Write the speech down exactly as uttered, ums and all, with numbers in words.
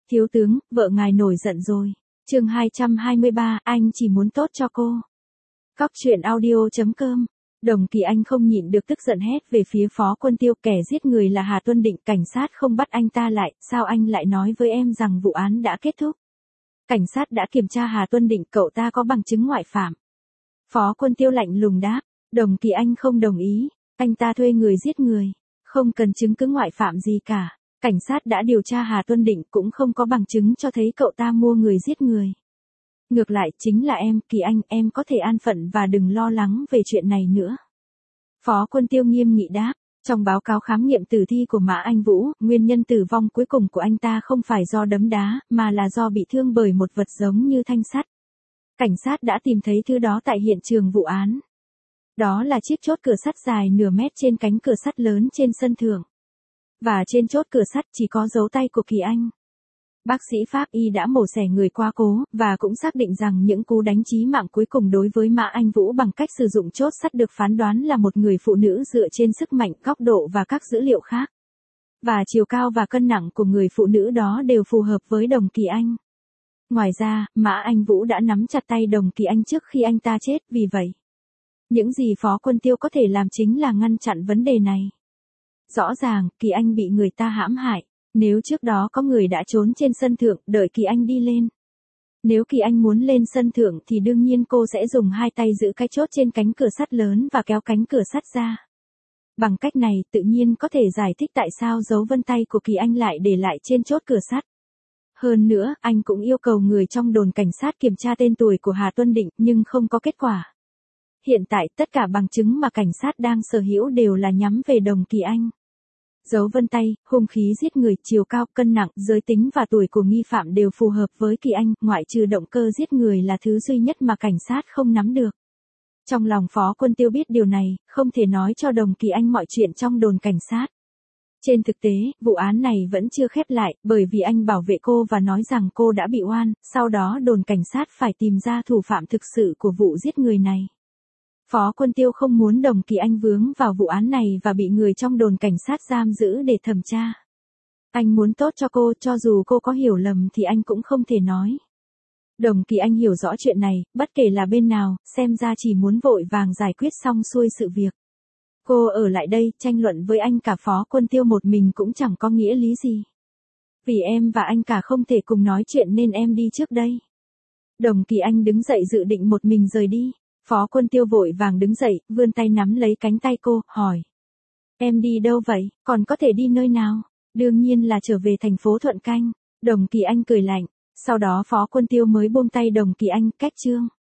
Thiếu tướng, vợ ngài nổi giận rồi. Chương hai trăm hai mươi ba, anh chỉ muốn tốt cho cô. Cóc truyện audio chấm com. Đồng Kỳ Anh không nhịn được tức giận hét về phía Phó Quân Tiêu, kẻ giết người là Hà Tuân Định, cảnh sát không bắt anh ta lại, sao anh lại nói với em rằng vụ án đã kết thúc? Cảnh sát đã kiểm tra Hà Tuân Định, cậu ta có bằng chứng ngoại phạm. Phó Quân Tiêu lạnh lùng đáp. Đồng Kỳ Anh không đồng ý, anh ta thuê người giết người, không cần chứng cứ ngoại phạm gì cả. Cảnh sát đã điều tra Hà Tuân Định cũng không có bằng chứng cho thấy cậu ta mua người giết người. Ngược lại chính là em, Kỳ Anh, em có thể an phận và đừng lo lắng về chuyện này nữa. Phó Quân Tiêu nghiêm nghị đáp. Trong báo cáo khám nghiệm tử thi của Mã Anh Vũ, nguyên nhân tử vong cuối cùng của anh ta không phải do đấm đá, mà là do bị thương bởi một vật giống như thanh sắt. Cảnh sát đã tìm thấy thứ đó tại hiện trường vụ án. Đó là chiếc chốt cửa sắt dài nửa mét trên cánh cửa sắt lớn trên sân thượng. Và trên chốt cửa sắt chỉ có dấu tay của Kỳ Anh. Bác sĩ pháp y đã mổ xẻ người qua cố, và cũng xác định rằng những cú đánh chí mạng cuối cùng đối với Mã Anh Vũ bằng cách sử dụng chốt sắt được phán đoán là một người phụ nữ dựa trên sức mạnh, góc độ và các dữ liệu khác. Và chiều cao và cân nặng của người phụ nữ đó đều phù hợp với Đồng Kỳ Anh. Ngoài ra, Mã Anh Vũ đã nắm chặt tay Đồng Kỳ Anh trước khi anh ta chết, vì vậy những gì Phó Quân Tiêu có thể làm chính là ngăn chặn vấn đề này. Rõ ràng, Kỳ Anh bị người ta hãm hại. Nếu trước đó có người đã trốn trên sân thượng, đợi Kỳ Anh đi lên. Nếu Kỳ Anh muốn lên sân thượng thì đương nhiên cô sẽ dùng hai tay giữ cái chốt trên cánh cửa sắt lớn và kéo cánh cửa sắt ra. Bằng cách này, tự nhiên có thể giải thích tại sao dấu vân tay của Kỳ Anh lại để lại trên chốt cửa sắt. Hơn nữa, anh cũng yêu cầu người trong đồn cảnh sát kiểm tra tên tuổi của Hà Tuân Định, nhưng không có kết quả. Hiện tại, tất cả bằng chứng mà cảnh sát đang sở hữu đều là nhắm về Đồng Kỳ Anh. Dấu vân tay, hung khí giết người, chiều cao, cân nặng, giới tính và tuổi của nghi phạm đều phù hợp với Kỳ Anh, ngoại trừ động cơ giết người là thứ duy nhất mà cảnh sát không nắm được. Trong lòng Phó Quân Tiêu biết điều này, không thể nói cho Đồng Kỳ Anh mọi chuyện trong đồn cảnh sát. Trên thực tế, vụ án này vẫn chưa khép lại, bởi vì anh bảo vệ cô và nói rằng cô đã bị oan, sau đó đồn cảnh sát phải tìm ra thủ phạm thực sự của vụ giết người này. Phó Quân Tiêu không muốn Đồng Kỳ Anh vướng vào vụ án này và bị người trong đồn cảnh sát giam giữ để thẩm tra. Anh muốn tốt cho cô, cho dù cô có hiểu lầm thì anh cũng không thể nói. Đồng Kỳ Anh hiểu rõ chuyện này, bất kể là bên nào, xem ra chỉ muốn vội vàng giải quyết xong xuôi sự việc. Cô ở lại đây, tranh luận với anh cả Phó Quân Tiêu một mình cũng chẳng có nghĩa lý gì. Vì em và anh cả không thể cùng nói chuyện nên em đi trước đây. Đồng Kỳ Anh đứng dậy dự định một mình rời đi. Phó Quân Tiêu vội vàng đứng dậy, vươn tay nắm lấy cánh tay cô, hỏi. Em đi đâu vậy, còn có thể đi nơi nào? Đương nhiên là trở về thành phố Thuận Canh. Đồng Kỳ Anh cười lạnh. Sau đó Phó Quân Tiêu mới buông tay Đồng Kỳ Anh, cách chương.